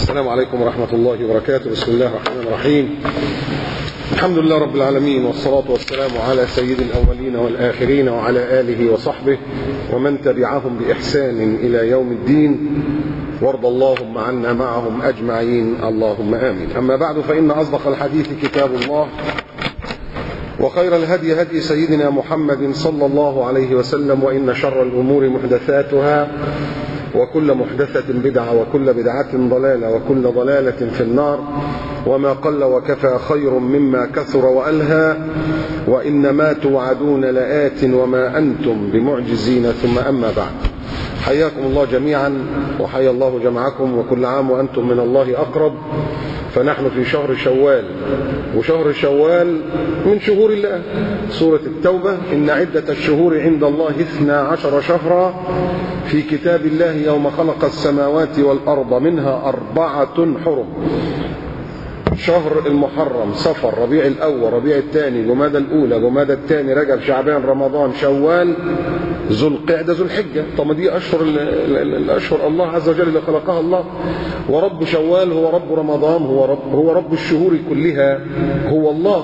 السلام عليكم ورحمة الله وبركاته. بسم الله الرحمن الرحيم. الحمد لله رب العالمين، والصلاة والسلام على سيد الأولين والآخرين وعلى آله وصحبه ومن تبعهم بإحسان إلى يوم الدين، وارض اللهم عنا معهم أجمعين، اللهم آمين. أما بعد، فإن أصدق الحديث كتاب الله، وخير الهدي هدي سيدنا محمد صلى الله عليه وسلم، وإن شر الأمور محدثاتها، وكل محدثة بدعة، وكل بدعة ضلالة، وكل ضلالة في النار. وما قل وكفى خير مما كثر وألهى، وإنما توعدون لآت وما أنتم بمعجزين. ثم أما بعد، حياكم الله جميعا، وحيا الله جمعكم، وكل عام وأنتم من الله أقرب. فنحن في شهر شوال، وشهر شوال من شهور الله. سورة التوبة: إن عدة الشهور عند الله 12 شهرا في كتاب الله يوم خلق السماوات والأرض منها 4 حرم. شهر المحرم، صفر، ربيع الأول، ربيع الثاني، جمادى الأولى، جمادى الثاني، رجب، شعبان، رمضان، شوال، ذو القعدة، ذو الحجة. طب دي أشهر الأشهر الله عز وجل اللي خلقها الله. ورب شوال هو رب رمضان، هو رب الشهور كلها، هو الله.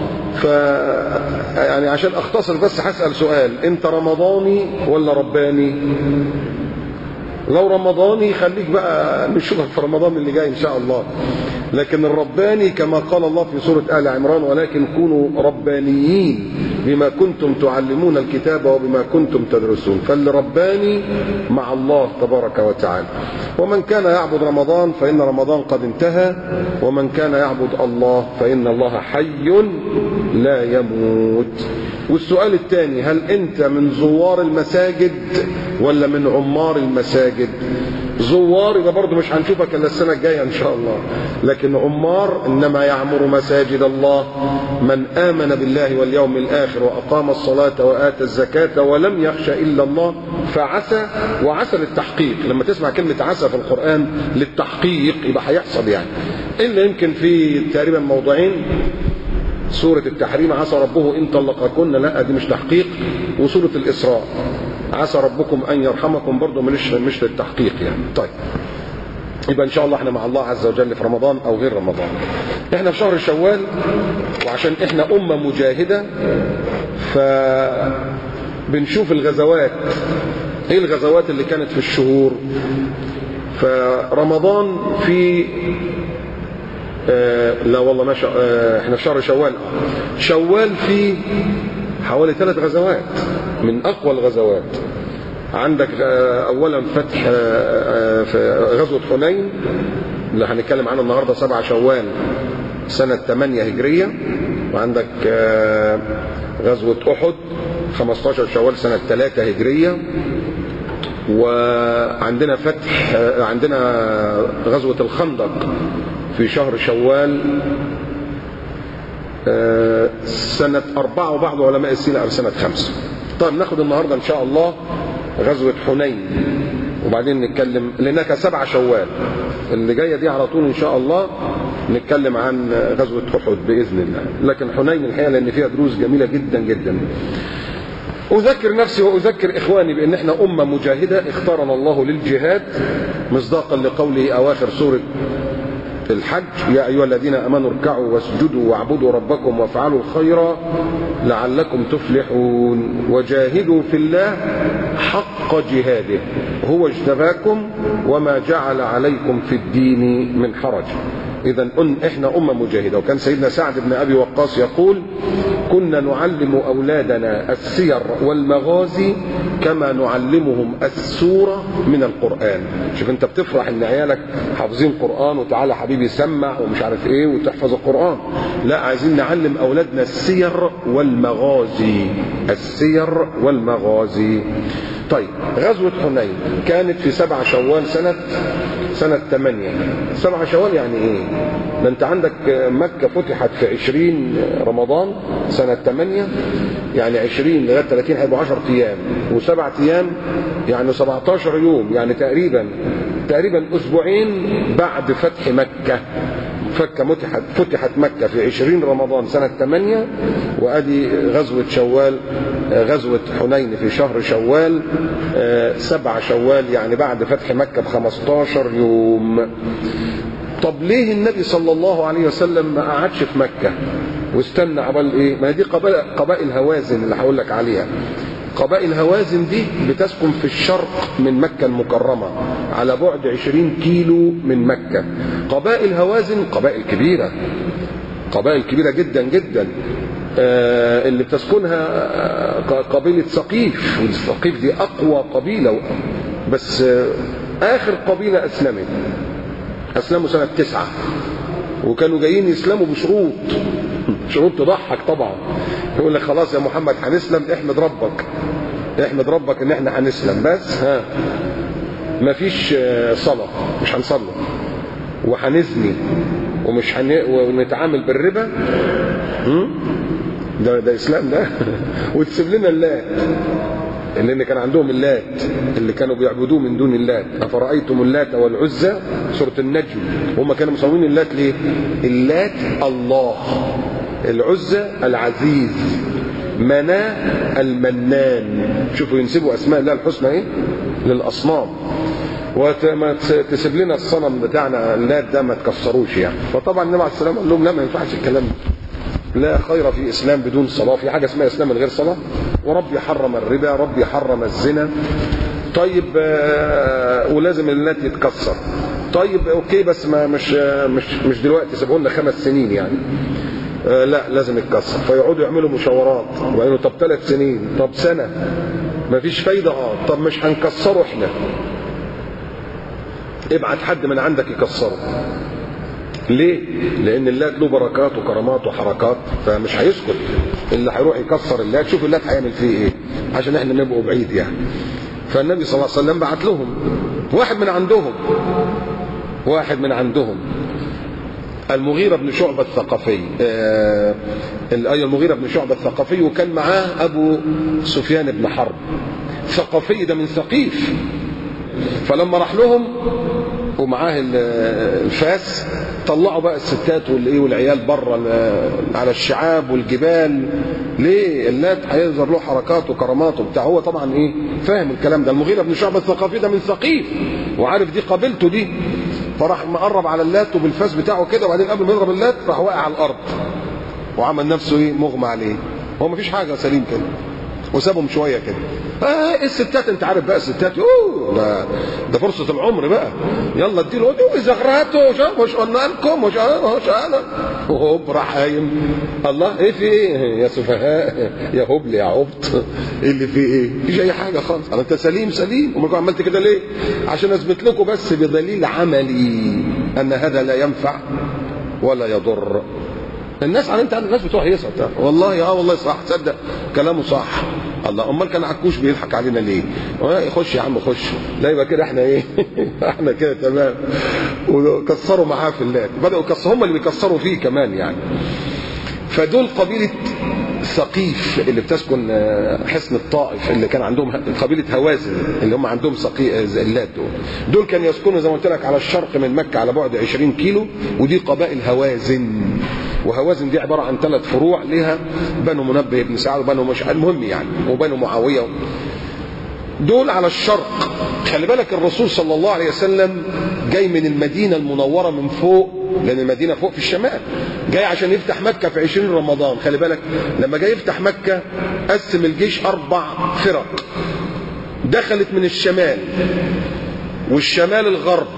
يعني عشان أختصر بس هسأل سؤال: أنت رمضاني ولا رباني؟ لو رمضاني خليك بقى نشوفك في رمضان اللي جاي إن شاء الله. لكن الرباني كما قال الله في سورة آل عمران: ولكن كونوا ربانيين بما كنتم تعلمون الكتاب وبما كنتم تدرسون. فاللي رباني مع الله تبارك وتعالى. ومن كان يعبد رمضان فإن رمضان قد انتهى، ومن كان يعبد الله فإن الله حي لا يموت. والسؤال الثاني: هل أنت من زوار المساجد ولا من عمار المساجد؟ زوار يبقى برضه مش هنشوفك الا السنه الجايه ان شاء الله. لكن عمار: انما يعمر مساجد الله من امن بالله واليوم الاخر واقام الصلاه واتى الزكاه ولم يخش الا الله. فعسى، وعسى للتحقيق. لما تسمع كلمه عسى في القران للتحقيق يبقى هيحصل يعني. الا يمكن في تقريبا موضعين: سوره التحريم عسى ربه ان طلقكن، لا دي مش تحقيق. وسوره الاسراء عسى ربكم ان يرحمكم، برضه مش للتحقيق يعني. طيب، يبقى ان شاء الله احنا مع الله عز وجل في رمضان او غير رمضان. احنا في شهر شوال، وعشان احنا امه مجاهده فبنشوف الغزوات. ايه الغزوات اللي كانت في الشهور؟ فرمضان في لا والله ما احنا في شهر شوال. شوال فيه حوالي 3 غزوات من أقوى الغزوات. عندك أولا فتح في غزوة حنين اللي هنتكلم عنه النهاردة، 7 شوال سنة 8 هجرية. وعندك غزوة أحد 15 شوال سنة 3 هجرية. وعندنا عندنا غزوة الخندق في شهر شوال سنة 4، وبعض علماء السيرة قال سنة 5. طيب، ناخد النهاردة إن شاء الله غزوة حنين، وبعدين نتكلم لأنها 7 شوال. اللي جاية دي على طول إن شاء الله نتكلم عن غزوة أحد بإذن الله. لكن حنين الحقيقة لأن فيها دروس جميلة جدا جدا. أذكر نفسي وأذكر إخواني بأن احنا أمة مجاهدة اختارنا الله للجهاد، مصداقا لقوله أواخر سورة الحج: يا أيها الذين آمنوا اركعوا واسجدوا واعبدوا ربكم وافعلوا الخير لعلكم تفلحون، وجاهدوا في الله حق جهاده هو اجتباكم وما جعل عليكم في الدين من حرج. إذن احنا أمة مجاهدة. وكان سيدنا سعد بن أبي وقاص يقول: كنا نعلم أولادنا السير والمغازي كما نعلمهم السورة من القرآن. شوف انت بتفرح ان عيالك حافظين قرآن، وتعالى حبيبي سمع ومش عارف ايه وتحفظ القرآن. لا، عايزين نعلم أولادنا السير والمغازي، السير والمغازي. طيب، غزوة حنين كانت في 7 شوال سنة 8. 7 شوال يعني ايه؟ ده انت عندك مكة فتحت في 20 رمضان سنة 8، يعني 20 لغاية 30 هيبقوا 10 أيام، و7 أيام يعني 17 يوم، يعني تقريبا أسبوعين بعد فتح مكة. فتحت مكة في 20 رمضان سنة 8. وأدي غزوة شوال، غزوة حنين في شهر شوال 7 شوال، يعني بعد فتح مكة ب15 يوم. طب ليه النبي صلى الله عليه وسلم ما قعدش في مكة واستنى عبال ايه؟ ما دي قبائل هوازن اللي هقول لك عليها. قبائل هوازن دي بتسكن في الشرق من مكة المكرمة على بعد 20 كيلو من مكة. قبائل هوازن قبائل كبيرة، قبائل كبيرة جدا جدا. اللي بتسكنها قبيلة ثقيف، والثقيف دي أقوى قبيلة، بس آخر قبيلة أسلموا سنة 9، وكانوا جايين يسلموا بشروط، شروط تضحك طبعا. يقول لك خلاص يا محمد هنسلم، احمد ربك ان احنا هنسلم، بس مفيش صلاة، مش هنصلي، وهنزني، ونتعامل بالربا. ده اسلام ده. وتسيب لنا اللات، لان كان عندهم اللات اللي كانوا بيعبدوه من دون اللات. افرايتم اللات والعزى، سوره النجم. هم كانوا مسمين اللات ليه؟ اللات الله، العزى العزيز، مناه المنان. شوفوا ينسبوا اسماء الله الحسنى ايه للاصنام. وما تسيب لنا الصنم بتاعنا اللات ده ما تكسروش يعني. فطبعا النبي عليه السلام قال لهم لا، ما ينفعش الكلام ده، لا خير في اسلام بدون صلاه. في حاجه اسمها اسلام من غير صلاه؟ وربي حرم الربا، ربي حرم الزنا. طيب ولازم اللات يتكسر. طيب اوكي، بس ما مش دلوقتي، سيبوا لنا 5 سنين يعني. لا لازم يتكسر. فيقعدوا يعملوا مشاورات، ويقولوا طب 3 سنين، طب سنه، مفيش فايده. طب مش هنكسره احنا، ابعت حد من عندك يكسره. ليه؟ لان اللات له بركات وكرامات وحركات، فمش هيسكت. اللي هيروح يكسر اللات، شوف اللات هيعمل فيه ايه، عشان احنا نبقوا بعيد يعني. فالنبي صلى الله عليه وسلم بعت لهم واحد من عندهم المغيرة بن شعبة الثقفي. المغيرة بن شعبة الثقفي، وكان معاه أبو سفيان بن حرب. ثقفي ده من ثقيف. فلما راح لهم ومعاه الفاس، طلعوا بقى الستات والعيال بره على الشعاب والجبال. ليه؟ اللات هيظهر له حركات وكرامات وبتاع. هو طبعا ايه فاهم الكلام ده. المغيرة بن شعبة الثقفي ده من ثقيف، وعارف دي قبيلته دي. فراح مقرب على اللات وبالفاس بتاعه كده، وبعدين قبل ما يضرب اللات راح واقع على الارض وعمل نفسه ايه مغمى عليه. هو مفيش حاجه، سليم كده، وسابهم شويه كده. الستات انت عارف بقى، الستات ده فرصه العمر بقى، يلا اديله زغراته، مش قلنا لكم، مش انا. وهوب راح قايم. الله ايه في ايه يا سفهاء يا هبل يا عبط، ايه اللي في ايه؟ مفيش اي حاجه خالص. انت سليم. وما عملت كده ليه؟ عشان اثبت لكم بس بدليل عملي ان هذا لا ينفع ولا يضر. الناس انت الناس بتوع هيصه والله. والله صح، تصدق كلامه صح. الله، امال كان عكوش بيضحك علينا ليه؟ خش يا عم خش، لا يبقى كده احنا ايه احنا كده تمام. وكسروا معاه في اللات، بداوا يكسروا، هم اللي بيكسروا فيه كمان يعني. فدول قبيله ثقيف اللي بتسكن حصن الطائف، اللي كان عندهم قبيله هوازن اللي هم عندهم اللات. دول كانوا يسكنوا زي ما قلت لك على الشرق من مكه على بعد 20 كيلو، ودي قبائل هوازن. وهوازن دي عباره عن 3 فروع لها، بنو منبه بن سعد وبنو مش المهم يعني، وبنو معاويه. دول على الشرق. خلي بالك الرسول صلى الله عليه وسلم جاي من المدينه المنوره من فوق، لان المدينه فوق في الشمال، جاي عشان يفتح مكه في 20 رمضان. خلي بالك لما جاي يفتح مكه قسم الجيش 4 فرق، دخلت من الشمال والشمال الغرب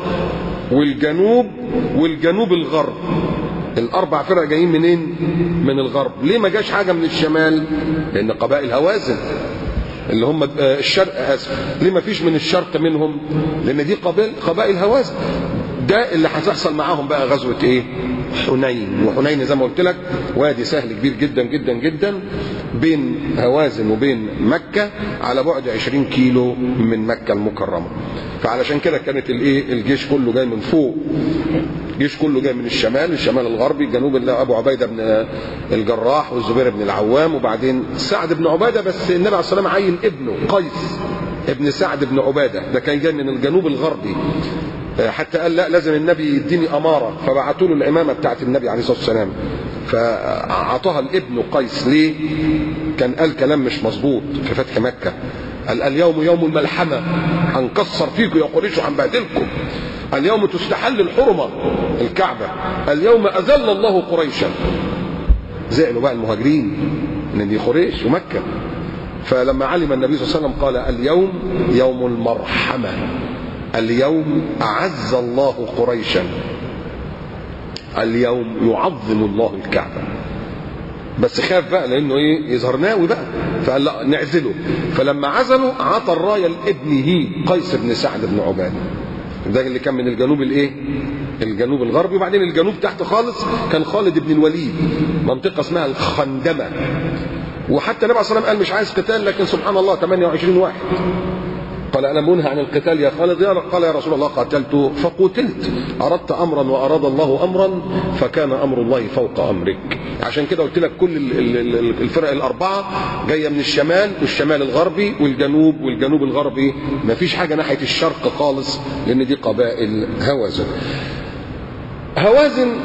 والجنوب الغرب. ال4 فرق جايين منين؟ من الغرب. ليه ما جاش حاجه من الشمال؟ لان قبائل هوازن اللي هم الشرق ليه ما فيش من الشرق منهم؟ لان دي قبائل هوازن. ده اللي هتحصل معاهم بقى غزوه ايه؟ حنين. وحنين زي ما قلت لك وادي سهل كبير جدا جدا جدا بين هوازن وبين مكه، على بعد 20 كيلو من مكه المكرمه. فعلشان كده كانت الجيش كله جاي من فوق، الجيش كله جاي من الشمال الغربي، الجنوب اللي ابو عبيده بن الجراح والزبير بن العوام، وبعدين سعد بن عباده. بس النبي عليه الصلاه والسلام عين ابنه قيس ابن سعد بن عباده، ده كان جاي من الجنوب الغربي. حتى قال لا لازم النبي يديني اماره، فبعتوا له الامامه بتاعت النبي عليه الصلاه والسلام، فاعطاها لابنه قيس. ليه؟ كان قال كلام مش مظبوط في فتح مكه، قال اليوم يوم الملحمه، هنكسر فيكم يا قريش وهنبهدلكم. اليوم تستحل الحرمة الكعبة، اليوم أذل الله قريشا. زعلوا بقى المهاجرين ان دي قريش ومكة. فلما علم النبي صلى الله عليه وسلم قال اليوم يوم المرحمة، اليوم أعز الله قريشا، اليوم يعظم الله الكعبة. بس خاف بقى لانه ايه يظهر ناوي بقى، فقال لا نعزله. فلما عزله عطى الرايه لابنه قيس بن سعد بن عباده، ده اللي كان من الجنوب الايه الجنوب الغربي. وبعدين الجنوب تحت خالص كان خالد بن الوليد، منطقه اسمها الخندمه. وحتى النبي صلى الله عليه وسلم قال مش عايز قتال، لكن سبحان الله 28 واحد قال انا منهى عن القتال يا خالد. قال يا رسول الله قاتلت فقتلت، اردت امرا واراد الله امرا فكان امر الله فوق امرك. عشان كده قلت لك كل الفرق الاربعه جايه من الشمال، والشمال الغربي والجنوب والجنوب الغربي، ما فيش حاجه ناحيه الشرق خالص، لان دي قبائل هوازن. هوازن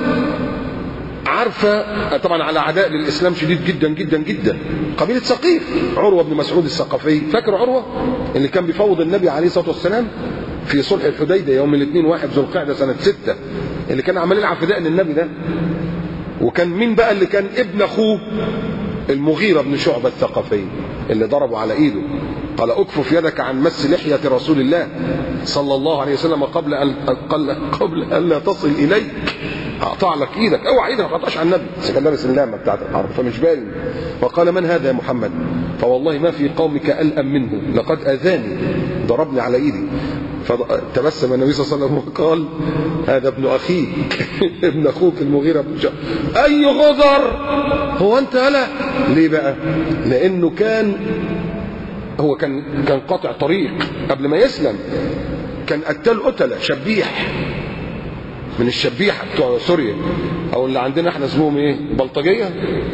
عارفه طبعا على عداء للاسلام شديد جدا جدا جدا. قبيله ثقيف، عروه بن مسعود الثقفي، فاكر عروه اللي كان بيفوض النبي عليه الصلاه والسلام في صلح الحديبيه يوم الاثنين 1 ذو القعده سنه 6، اللي كان عمال يلعب فداء للنبي ده. وكان مين بقى اللي كان ابن اخوه؟ المغيرة بن شعبة الثقفي اللي ضربوا على ايده، قال اكفف يدك عن مس لحية رسول الله صلى الله عليه وسلم قبل ان لا تصل اليك، اقطع لك ايدك، اوعى ايدك ما تقطعش على النبي. بس كان لابس اللامه بتاعت الحرب فمش باين. فقال من هذا يا محمد؟ فوالله ما في قومك ألأم منه، لقد اذاني، ضربني على ايدي. فتبسم النبي صلى الله عليه وسلم وقال هذا ابن اخيك ابن اخوك المغيرة بن شعبة. اي غدر هو انت؟ لا. ليه بقى؟ لانه هو كان قاطع طريق قبل ما يسلم، كان قتلة شبيح من الشبيحة بتوع سوريا، او اللي عندنا احنا اسمهم ايه؟ بلطجية،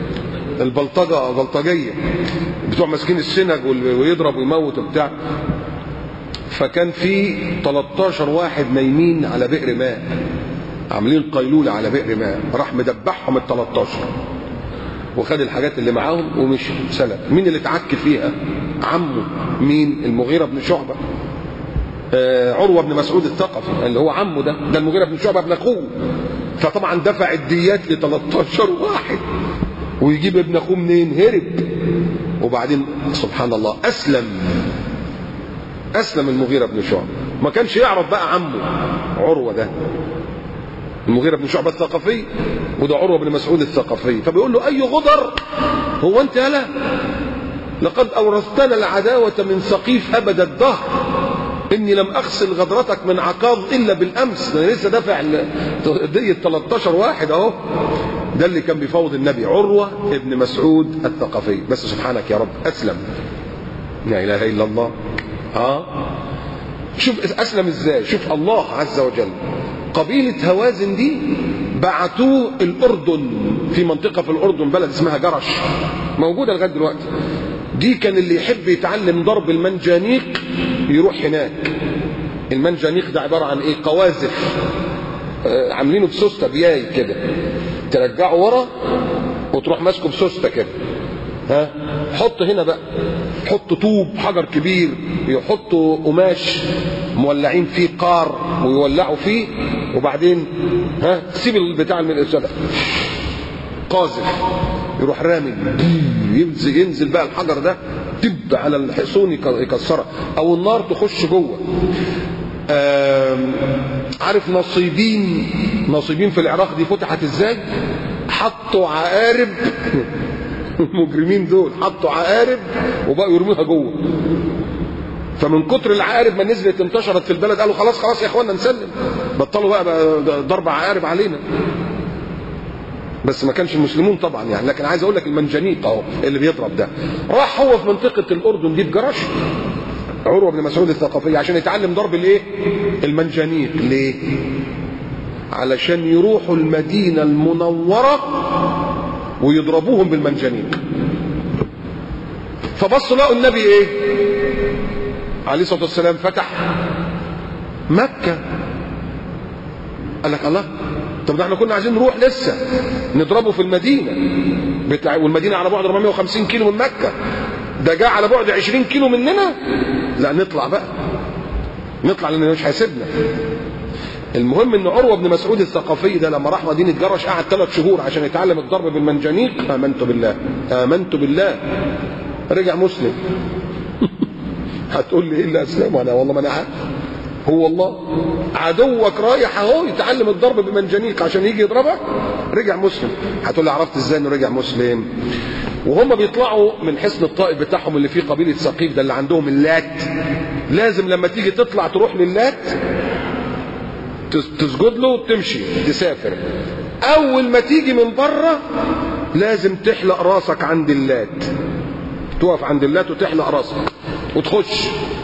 بلطجية بتوع ماسكين السنج ويضرب ويموت وبتاع. فكان في 13 واحد نايمين على بئر ماء، عاملين قيلولة على بئر ماء، راح مدبحهم ال 13 وخد الحاجات اللي معاهم ومشي سلك. مين اللي اتعك فيها؟ عمه. مين؟ المغيرة بن شعبة، عروة بن مسعود الثقفي اللي هو عمه ده المغيرة بن شعبة ابن اخوه. فطبعا دفع الديات ل 13 واحد، ويجيب ابن اخوه منين؟ هرب. وبعدين سبحان الله اسلم المغيرة بن شعبة. ما كانش يعرف بقى عمه عروة ده المغيرة بن شعبة الثقفي، وده عروة بن مسعود الثقفي. فبيقول له اي غدر هو انت؟ لا، لقد اورثتنا العداوة من ثقيف ابد الدهر، اني لم اغسل غدرتك من عكاظ الا بالامس. انا لسه دافع دية 13 واحد اهو. ده اللي كان بيفوض النبي، عروة ابن مسعود الثقفي. بس سبحانك يا رب اسلم، لا اله الا الله. شوف اسلم ازاي. شوف الله عز وجل، قبيلة هوازن دي بعتوه الاردن، في منطقة في الاردن بلد اسمها جرش موجودة لغاية دلوقتي. دي كان اللي يحب يتعلم ضرب المنجانيق يروح هناك. المنجانيق ده عبارة عن ايه؟ قواذف عاملينه بسوستة بياي كده، ترجعه ورا وتروح ماسكه بسوستة كده. حط هنا بقى، حط طوب حجر كبير، يحطوا قماش مولعين فيه قار ويولعوا فيه، وبعدين سيب البتاع المنقسة ده قاذف، يروح رامي، ينزل بقى الحجر ده دب على الحصون يكسرها، او النار تخش جوه. عارف نصيبين في العراق دي فتحت ازاي؟ حطوا عقارب المجرمين دول حطوا عقارب وبقوا يرموها جوه. فمن كتر العقارب ما نزلت انتشرت في البلد، قالوا خلاص يا اخوانا نسلم، بطلوا بقى ضرب عقارب علينا. بس ما كانش المسلمون طبعا يعني، لكن عايز اقول لك المنجنيق اهو اللي بيضرب ده. راح هو في منطقه الاردن دي في جرش، عروة بن مسعود الثقفي، عشان يتعلم ضرب الايه؟ المنجنيق. ليه؟ علشان يروحوا المدينه المنوره ويضربوهم بالمنجنيق. فبصوا لقوا النبي ايه عليه الصلاه والسلام؟ فتح مكه. قال لك الله، طب ده احنا كنا عايزين نروح لسه نضربه في المدينه والمدينه على بعد 450 كيلو من مكه، ده جاء على بعد 20 كيلو مننا. لا نطلع بقى، نطلع لان مش هيسيبنا. المهم ان عروة بن مسعود الثقفي ده لما راح مدينة جرش قعد 3 شهور عشان يتعلم الضرب بالمنجنيق. آمنت بالله رجع مسلم. هتقول لي ايه اللي اسلمه؟ انا والله ما انا عارف. هو الله عدوك رايح اهو يتعلم الضرب بالمنجنيق عشان يجي يضربك، رجع مسلم. هتقول لي عرفت ازاي انه رجع مسلم؟ وهم بيطلعوا من حصن الطائف بتاعهم اللي فيه قبيله ثقيف ده اللي عندهم اللات، لازم لما تيجي تطلع تروح للات تسجد له وتمشي تسافر. اول ما تيجي من بره لازم تحلق راسك عند اللات، تقف عند اللات وتحلق راسك وتخش.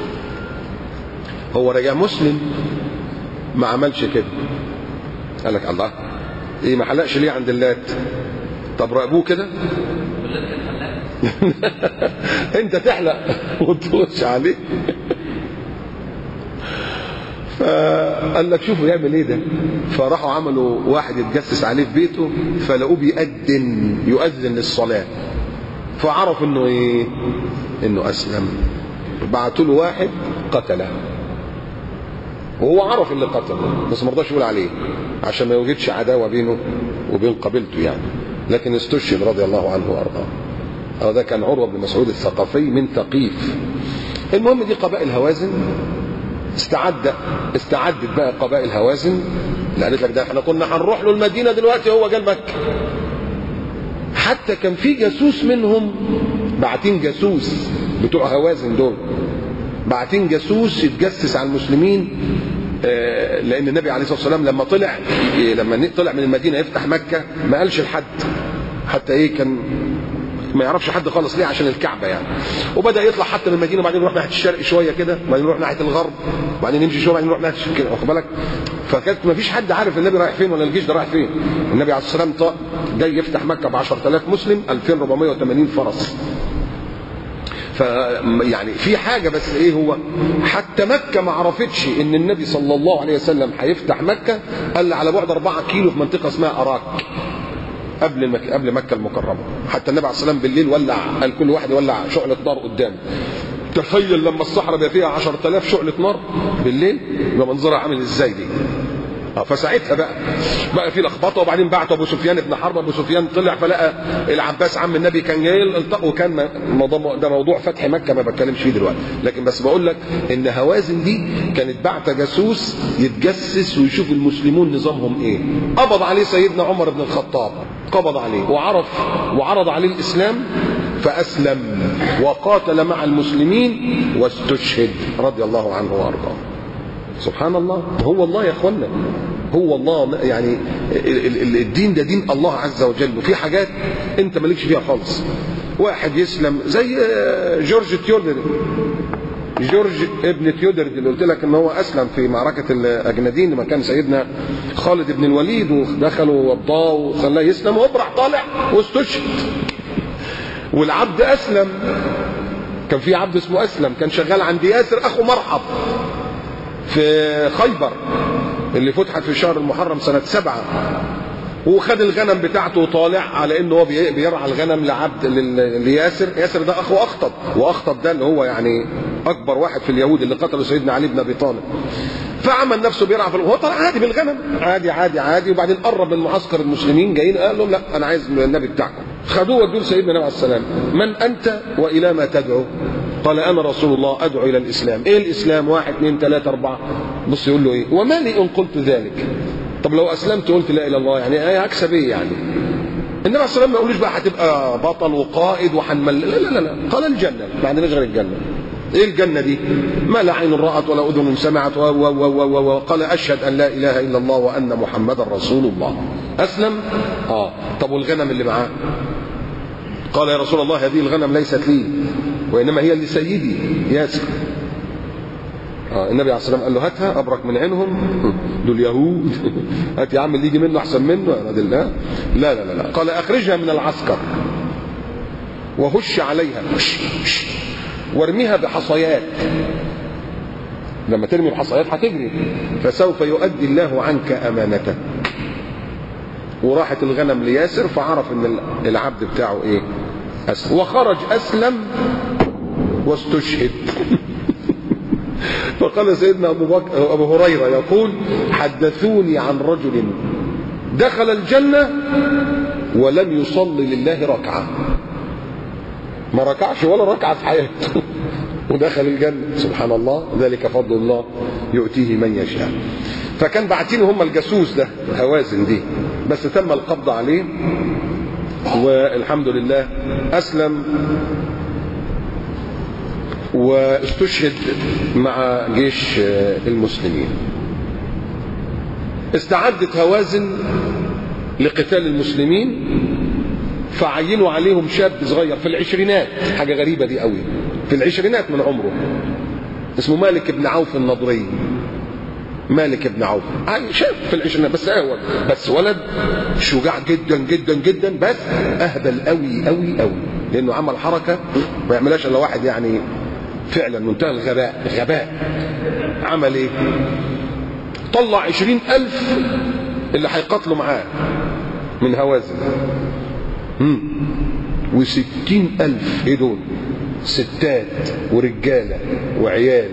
هو رجع مسلم ما عملش كده، قال لك الله ايه ما حلقش ليه عند اللات؟ طب راقبوه كده. انت تحلق وتخش عليه. فقال لك شوفوا يعمل ايه ده. فراحوا عملوا واحد يتجسس عليه في بيته، فلقوه يؤذن للصلاة، فعرف انه ايه؟ انه اسلم. بعتوا له واحد قتله، وهو عرف اللي قتله بس ما رضاش يقول عليه عشان ما يوجدش عداوة بينه وبين قبيلته يعني، لكن استشهد رضي الله عنه وارضاه. هذا كان عروة بن مسعود الثقفي من ثقيف. المهم دي قبائل هوازن. استعدت بقى قبائل هوازن، اللي قالت لك ده احنا كنا هنروح له المدينة دلوقتي هو جال مكة. حتى كان في جاسوس منهم باعتين جاسوس بتوع هوازن دول، باعتين جاسوس يتجسس على المسلمين، لان النبي عليه الصلاه والسلام لما طلع من المدينه يفتح مكه ما قالش لحد، حتى ايه كان ما يعرفش حد خالص ليه؟ عشان الكعبه يعني. وبدا يطلع حتى من المدينه وبعدين يروح ناحيه الشرق شويه كده، وبعدين يروح ناحيه الغرب، وبعدين يمشي شويه وبعدين يروح ناحيه كده، واخد بالك؟ فكانت ما فيش حد عارف النبي رايح فين ولا الجيش ده رايح فين. النبي عليه الصلاه والسلام جاي يفتح مكه ب 10000 مسلم، 2480 فرس. فيعني في حاجه بس ايه هو؟ حتى مكه ما عرفتش ان النبي صلى الله عليه وسلم هيفتح مكه الا على بعد 4 كيلو في منطقه اسمها اراك قبل مكه المكرمه. حتى النبي عليه الصلاه والسلام بالليل ولع، قال كل واحد يولع شعله نار قدامه. تخيل لما الصحراء بقى فيها 10000 شعله نار بالليل، يبقى منظرها عامل ازاي دي؟ فساعتها بقى في لخبطه. وبعدين بعتوا ابو سفيان بن حرب. ابو سفيان طلع فلقى العباس عم النبي كان جاي التقوا. كان ده موضوع فتح مكه ما بتكلمش فيه دلوقتي، لكن بس بقول لك ان هوازن دي كانت بعت جاسوس يتجسس ويشوف المسلمون نظامهم ايه. قبض عليه سيدنا عمر بن الخطاب، قبض عليه وعرض عليه الاسلام فاسلم وقاتل مع المسلمين واستشهد رضي الله عنه وارضاه. سبحان الله. هو الله يا اخوانا، هو الله يعني. الدين ده دين الله عز وجل، وفي حاجات انت مالكش فيها خالص. واحد يسلم زي جورج ابن تيودر اللي قلت لك ان هو اسلم في معركه الاجنادين لما كان سيدنا خالد بن الوليد ودخلوا وضاه وخلاه يسلم، وابرح طالع واستشهد. والعبد اسلم، كان في عبد اسمه اسلم كان شغال عند ياسر اخو مرحب في خيبر اللي فتحت في شهر المحرم سنة 7، وخد الغنم بتاعته وطالع على انه هو بيرعى الغنم لعبد لياسر. ياسر ده اخو اخطب، واخطب ده اللي هو يعني اكبر واحد في اليهود اللي قتلوا سيدنا علي بن ابي طالب. فعمل نفسه بيرعى في هو طلع عادي بالغنم عادي عادي عادي. وبعدين قرب من معسكر المسلمين جايين، قال لهم لا انا عايز النبي بتاعكم. خدوه ودوه لسيدنا النبي عليه السلام. من انت والى ما تدعو؟ قال انا رسول الله ادعو الى الاسلام. ايه الاسلام؟ 1 2 3 4. بص يقول له ايه؟ وما لي ان قلت ذلك. طب لو اسلمت قلت لا اله الا الله يعني ايه هكسب ايه يعني؟ النبي عليه الصلاه والسلام ما يقولوش بقى هتبقى بطل وقائد وحنمل، لا لا لا. قال الجنه، ما عندناش غير الجنه. ايه الجنه دي؟ ما لا عين رأت ولا اذن سمعت وقال اشهد ان لا اله الا الله وان محمدا رسول الله. اسلم. طب والغنم اللي معاه؟ قال يا رسول الله هذه الغنم ليست لي وانما هي لسيدي ياسر. النبي عليه الصلاه والسلام قال له هاتها ابرك من عينهم، دول يهود. هات يا عم اللي يجي منه احسن منه يا راجل. لا لا لا لا. قال اخرجها من العسكر وهش عليها وارميها بحصيات. لما ترمي بحصيات هتجري، فسوف يؤدي الله عنك امانته. وراحت الغنم لياسر، فعرف ان العبد بتاعه ايه؟ أسلم. وخرج اسلم واستشهد. فقال سيدنا أبو هريرة يقول: حدثوني عن رجل دخل الجنة ولم يصلي لله ركعة، ما ركعش ولا ركعة في حياته ودخل الجنة. سبحان الله، ذلك فضل الله يؤتيه من يشاء. فكان باعتين هم الجاسوس ده هوازن دي، بس تم القبض عليه والحمد لله أسلم واستشهد مع جيش المسلمين. استعدت هوازن لقتال المسلمين، فعينوا عليهم شاب صغير في العشرينات، حاجة غريبة دي قوي، في العشرينات من عمره، اسمه مالك بن عوف النضري. مالك بن عوف شاب في العشرينات، بس ولد شجاع جدا جدا جدا، بس اهبل قوي قوي قوي، لانه عمل حركة ما يعملهاش الا واحد يعني فعلا منتهى الغباء. عمل ايه؟ طلع 20,000 اللي هيقاتلوا معاه من هوازن، و60,000 ايه دول؟ ستات ورجالة وعيال،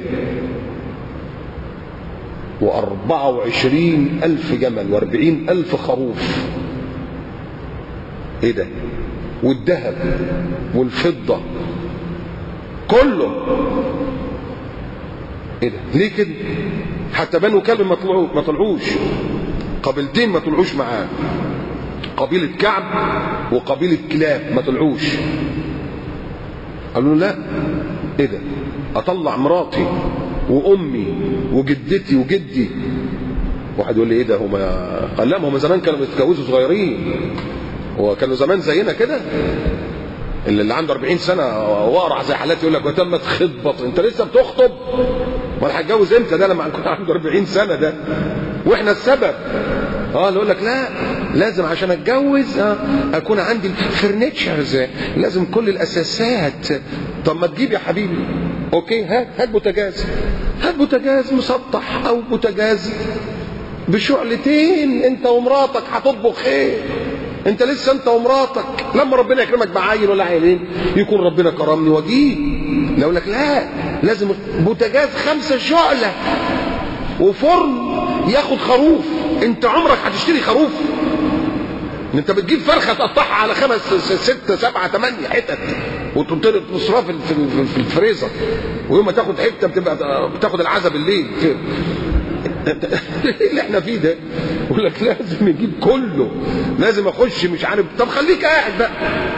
و24,000 جمل، و40,000 خروف. ايه ده؟ والذهب والفضة كله. ايه ده؟ ليه كده؟ حتى بنو كلب ما طلعوش، قبيلتين ما طلعوش معاه، قبيلة كعب وقبيلة كلاب ما طلعوش. قالوا لا، ايه ده؟ اطلع مراتي وامي وجدتي وجدي؟ واحد يقول لي ايه ده؟ قال لا، ما هم زمان كانوا بيتجوزوا صغيرين، وكانوا زمان زينا كده، اللي عنده 40 سنه واقرع زي حالاتي يقول لك وتم تخطبط، انت لسه بتخطب؟ ولا هتجوز امتى ده لما يكون عنده 40 سنه ده؟ واحنا السبب. يقول لك لا، لازم عشان اتجوز اكون عندي الفرنتشرز، لازم كل الاساسات. طب ما تجيب يا حبيبي، اوكي، هات بوتاجاز، هات بوتاجاز مسطح او بوتاجاز بشعلتين، انت ومراتك هتطبخ ايه؟ انت لسه انت ومراتك، لما ربنا يكرمك بعيل ولا عيلين يكون ربنا كرمني واجيب. لو لك لا، لازم بوتاجاز 5 شعلة وفرن ياخد خروف. انت عمرك هتشتري خروف؟ انت بتجيب فرخه تقطعها على 5 6 7 8 حتت وتصرفها في الفريزر، ويوم ما تاخد حته بتاخد العزب الليل. اللي احنا فيه ده يقول لك لازم نجيب كله، لازم اخش مش عارف. طب خليك قاعد بقى.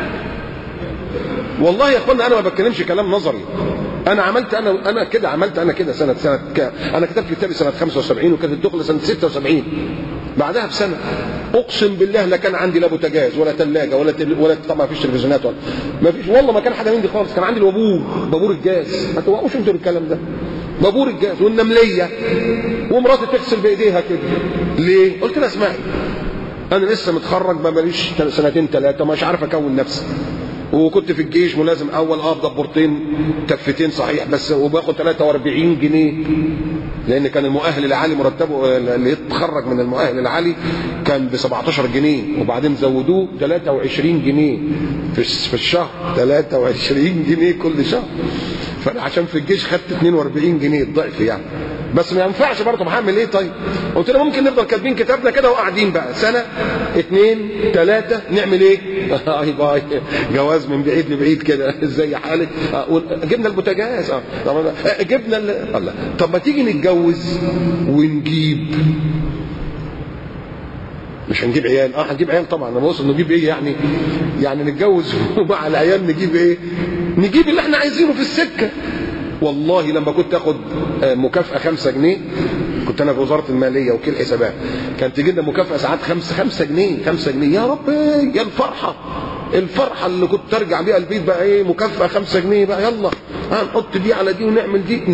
والله يا اخوانا انا ما بتكلمش كلام نظري، انا عملت انا كده سنه انا كتبت كتابي سنه 75 وكانت الدخله سنه 76. بعدها بسنه اقسم بالله لا كان عندي لا بوتاجاز ولا ثلاجه ولا طبعا ما فيش تلفزيونات ولا ما فيش، والله ما كان حدا من دي خالص. كان عندي بابور الجاز، ما توقعوش انتوا بالكلام ده، بابور الجاز والنمليه، ومراتي تغسل بايديها كده. ليه؟ قلت لها اسمعي، انا لسه متخرج ما بقاليش 2 3 مش عارف اكون نفسي، وكنت في الجيش ملازم اول دبورتين كفتين صحيح بس، وباخد 43 جنيه، لان كان المؤهل العالي مرتبه اللي يتخرج من المؤهل العالي كان ب 17 جنيه، وبعدين زودوه 23 جنيه في الشهر، 23 جنيه كل شهر. فانا عشان في الجيش خدت 42 جنيه الضعف يعني، بس ما ينفعش برضه. هعمل ايه طيب؟ قلت له ممكن نفضل كاتبين كتابنا كده وقاعدين بقى سنه 2 3 نعمل ايه؟ باي باي، جواز من بعيد لبعيد كده، ازاي حالك؟ جبنا البوتاجاز، جبنا الله. طب ما تيجي نتجوز ونجيب، مش هنجيب عيال، هنجيب عيال طبعا. انا بوصل نجيب ايه يعني نتجوز ومع العيال نجيب ايه؟ نجيب اللي احنا عايزينه في السكه. والله لما كنت اخد مكافأة 5 جنيه، كنت انا في وزارة المالية وكيل حسابات، كانت تجي لنا مكافأة ساعات 5 جنيه 5 جنيه، يا رب يا الفرحة اللي كنت ارجع بيها البيت بقى ايه؟ مكافأة 5 جنيه بقى، يلا هنحط دي على دي ونعمل دي،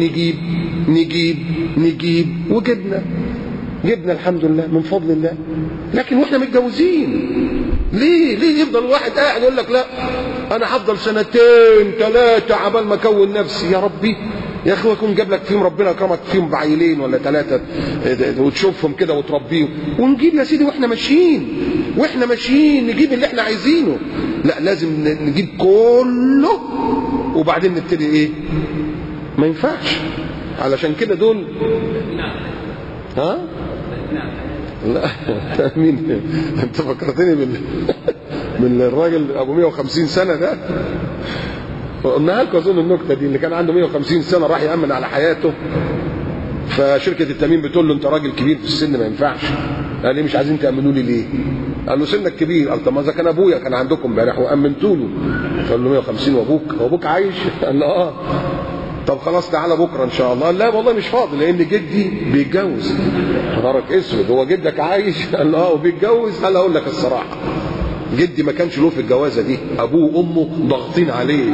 نجيب جبنا الحمد لله من فضل الله. لكن واحنا متجوزين ليه يفضل واحد قاعد يقول لك لا انا هفضل 2 3 عبال ما اكون نفسي؟ يا ربي يا اخي، يكون جاب لك فيهم ربنا اكرمك فيهم بعيلين ولا 3 وتشوفهم كده وتربيهم، ونجيب يا سيدي واحنا ماشيين نجيب اللي احنا عايزينه. لا، لازم نجيب كله وبعدين نبتدي ايه؟ ما ينفعش. علشان كده دول ها لا مين انت فكرتني من الراجل ابو 150 سنه ده، قلنا لكم اظن النكته دي، اللي كان عنده 150 سنه راح يامن على حياته، فشركه التامين بتقول له انت راجل كبير في السن ما ينفعش. قال ليه مش عايزين تامنوا لي ليه؟ قال له سنك كبير. قال طب ما اذا كان ابويا كان عندكم امبارح وامنتوا له. قال له 150 وابوك عايش؟ قال له اه. طب خلاص تعالى بكره ان شاء الله. قال لا والله مش فاضي لان جدي بيتجوز. نهارك اسود، هو جدك عايش؟ قال له اه وبيتجوز. قال اقول لك الصراحه جدي ما كانش له في الجوازه دي، ابوه وامه ضاغطين عليه.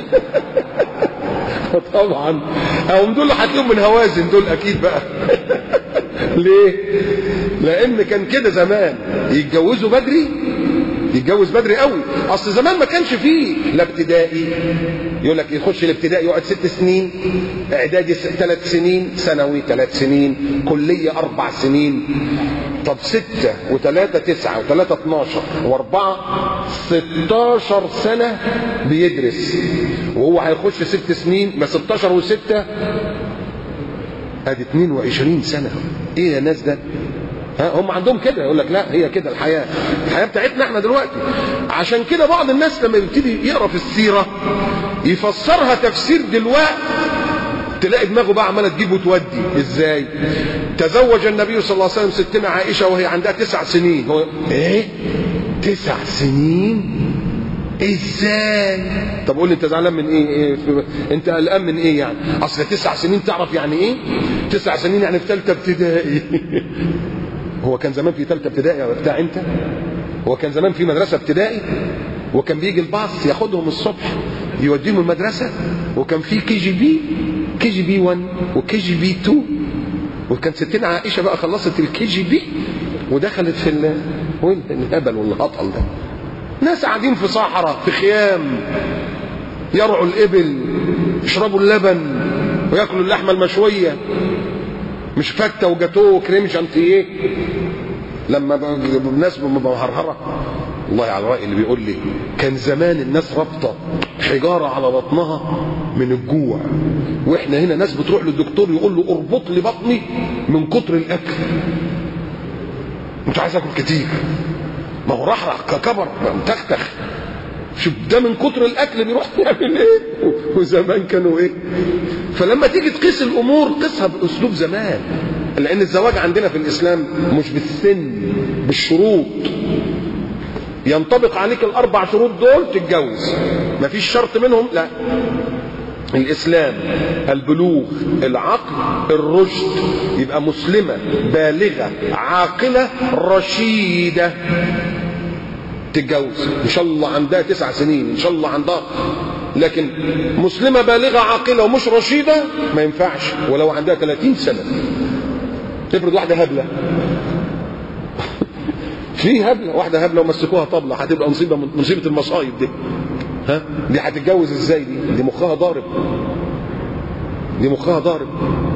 طبعا هم دول هتلاقيهم من هوازن دول اكيد بقى. ليه؟ لان كان كده زمان يتجوزوا بدري، يتجوز بدري قوي. اصل زمان ما كانش فيه لا ابتدائي، يقول لك يخش الابتدائي يقعد 6 سنين، اعدادي 3 سنين، ثانوي 3 سنين، كليه 4 سنين. طب 6 و3 9 و3 12 و4 16 سنه بيدرس، وهو هيخش 6 سنين، ما 16 و6 ادي 22 سنه. ايه يا ناس ده؟ هم عندهم كده، يقول لك لا هي كده الحياه بتاعتنا احنا دلوقتي. عشان كده بعض الناس لما يبتدي يقرا في السيره يفسرها تفسير دلوقتي، تلاقي دماغه بقى عماله تجيب وتودي. ازاي؟ تزوج النبي صلى الله عليه وسلم ستنا عائشه وهي عندها 9 سنين. هو ايه 9 سنين؟ ازاي؟ طب قول لي انت زعلان من ايه؟ انت قلقان من ايه يعني؟ اصل 9 سنين تعرف يعني ايه؟ 9 سنين يعني في ثالثه ابتدائي. هو كان زمان في ثالثه ابتدائي يا بتاع انت؟ هو كان زمان في مدرسه ابتدائي؟ وكان بيجي الباص ياخدهم الصبح يوديهم المدرسه؟ وكان في كي جي بي 1 وكي جي بي 2. وكان ستنا عائشه بقى خلصت الكي جي بي ودخلت في وين الهبل والهطل ده؟ ناس قاعدين في صحراء في خيام يرعوا الابل، يشربوا اللبن وياكلوا اللحمه المشويه، مش فته وجاتوه وكريم شانتيه. لما الناس مهرهره، والله على الراي اللي بيقول لي كان زمان الناس رابطه حجاره على بطنها من الجوع، واحنا هنا ناس بتروح للدكتور يقول له اربط لي بطني من كتر الاكل، مش عايز اكل كتير، ما هو رحرح ككبر متختخ. شوف ده من كتر الاكل بيروح يعمل ايه. وزمان كانوا ايه؟ فلما تيجي تقيس الامور قيسها باسلوب زمان، لان الزواج عندنا في الاسلام مش بالسن، بالشروط. ينطبق عليك ال4 شروط دول تتجوز، مفيش شرط منهم لا. الاسلام البلوغ، العقل، الرشد، يبقى مسلمه بالغه عاقله رشيده تتجوز. ان شاء الله عندها 9 سنين، ان شاء الله عندها، لكن مسلمه بالغه عاقله ومش رشيده ما ينفعش. ولو عندها 30 سنه. تفرض واحده هبله في هبله، واحده هبله ومسكوها طبله، هتبقى مصيبه المصايب دي. ها دي هتتجوز ازاي؟ دي مخها ضارب، دي مخها ضارب.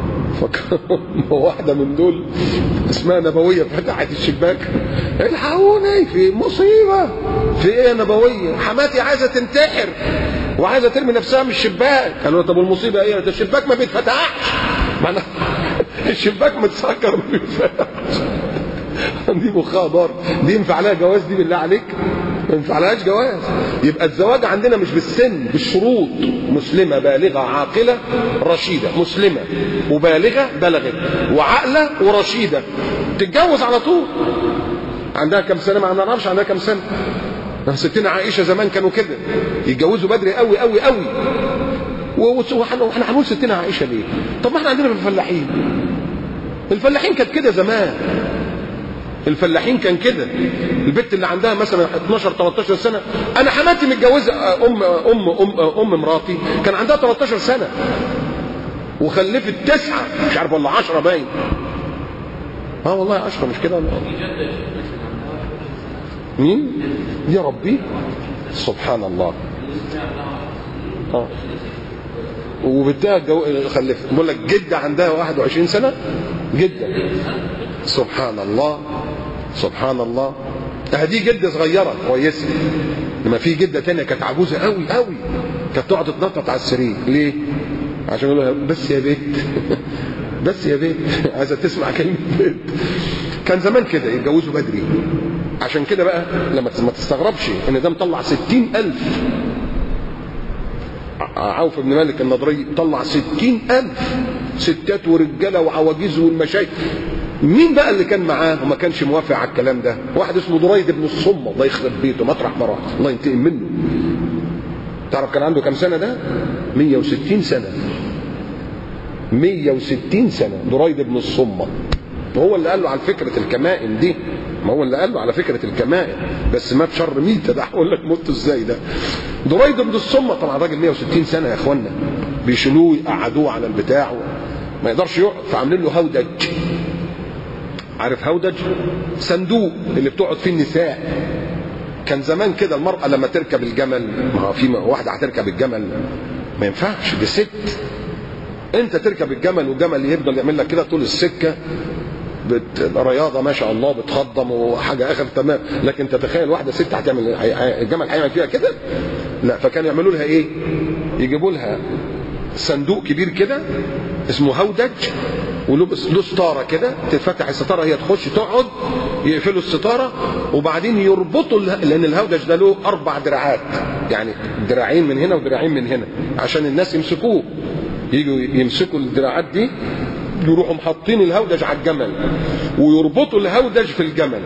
واحده من دول اسمها نبويه فتحت الشباك، الحقوني في مصيبه. في ايه يا نبويه؟ حماتي عايزه تنتحر وعايزه ترمي نفسها من الشباك. قالوا طب والمصيبه ايه؟ الشباك ما بيتفتحش، معنى الشباك متسكر ما بيتفتحش. دي مخها ضارب، دي ينفع لها جواز دي بالله عليك؟ ما ينفعلهاش جواز. يبقى الزواج عندنا مش بالسن، بالشروط. مسلمه بالغه عاقله رشيده، مسلمه وبالغه بلغت وعاقله ورشيده تتجوز على طول. عندها كم سنه؟ ما نعرفش عندها كم سنه. ستنا عائشه زمان كانوا كده يتجوزوا بدري قوي قوي قوي. واحنا هنقول ستنا عائشه ليه؟ طب ما احنا عندنا الفلاحين. الفلاحين كانت كده زمان. الفلاحين كان كده، البنت اللي عندها مثلا 12 13 سنه. انا حماتي متجوزه ام مراتي كان عندها 13 سنه وخلفت 9 مش عارف ولا 10 باين. والله 10 مش كده ولا مين؟ يا ربي سبحان الله. وبنتها خلفت. بقول لك جده عندها 21 سنه، جده. سبحان الله سبحان الله. دي جده صغيره كويسه، لما في جده تانية كانت عجوزه قوي قوي، كانت تقعد تتنطط على السرير. ليه؟ عشان يقول لها بس يا بيت بس يا بيت عايزه تسمع كلمه بيت. كان زمان كده يتجوزوا بدري. عشان كده بقى لما ما تستغربش ان ده مطلع 60,000. عوف بن مالك النضري طلع 60,000 ستات ورجاله وعواجيز والمشايخ. مين بقى اللي كان معاه وما كانش موافق على الكلام ده؟ واحد اسمه دريد بن الصمة، الله يخرب بيته مطرح ما راح، الله ينتقم منه. تعرف كان عنده كام سنه ده؟ 160 سنه. 160 سنه دريد بن الصمة. وهو اللي قال له على فكره الكمائن دي، ما هو اللي قال له على فكره الكمائن، بس مات شر ميته. ده هقول لك مت ازاي ده. دريد بن الصمة طبعا راجل 160 سنه يا اخوانا، بيشيلوه يقعدوه على البتاع ما يقدرش يقعد، فعاملين له هودج. عارف هودج؟ صندوق اللي بتقعد فيه النساء. كان زمان كده المرأة لما تركب الجمل، ما في واحدة هتركب الجمل ما ينفعش، دي ست. انت تركب الجمل والجمل يفضل يعمل لك كده طول السكة، رياضة ما شاء الله، بتخضم وحاجة اخر تمام. لكن تتخيل واحدة ست هتعمل الجمل هيعمل فيها كده؟ لا. فكانوا يعملوا لها ايه؟ يجيبوا لها صندوق كبير كده اسمه هودج، وله ستاره كده، تتفتح الستاره هي تخش تقعد، يقفلوا الستاره وبعدين يربطوا لان الهودج ده له 4 دراعات، يعني دراعين من هنا ودراعين من هنا عشان الناس يمسكوه. يجوا يمسكوا الدراعات دي، يروحوا محطين الهودج على الجمل ويربطوا الهودج في الجمل.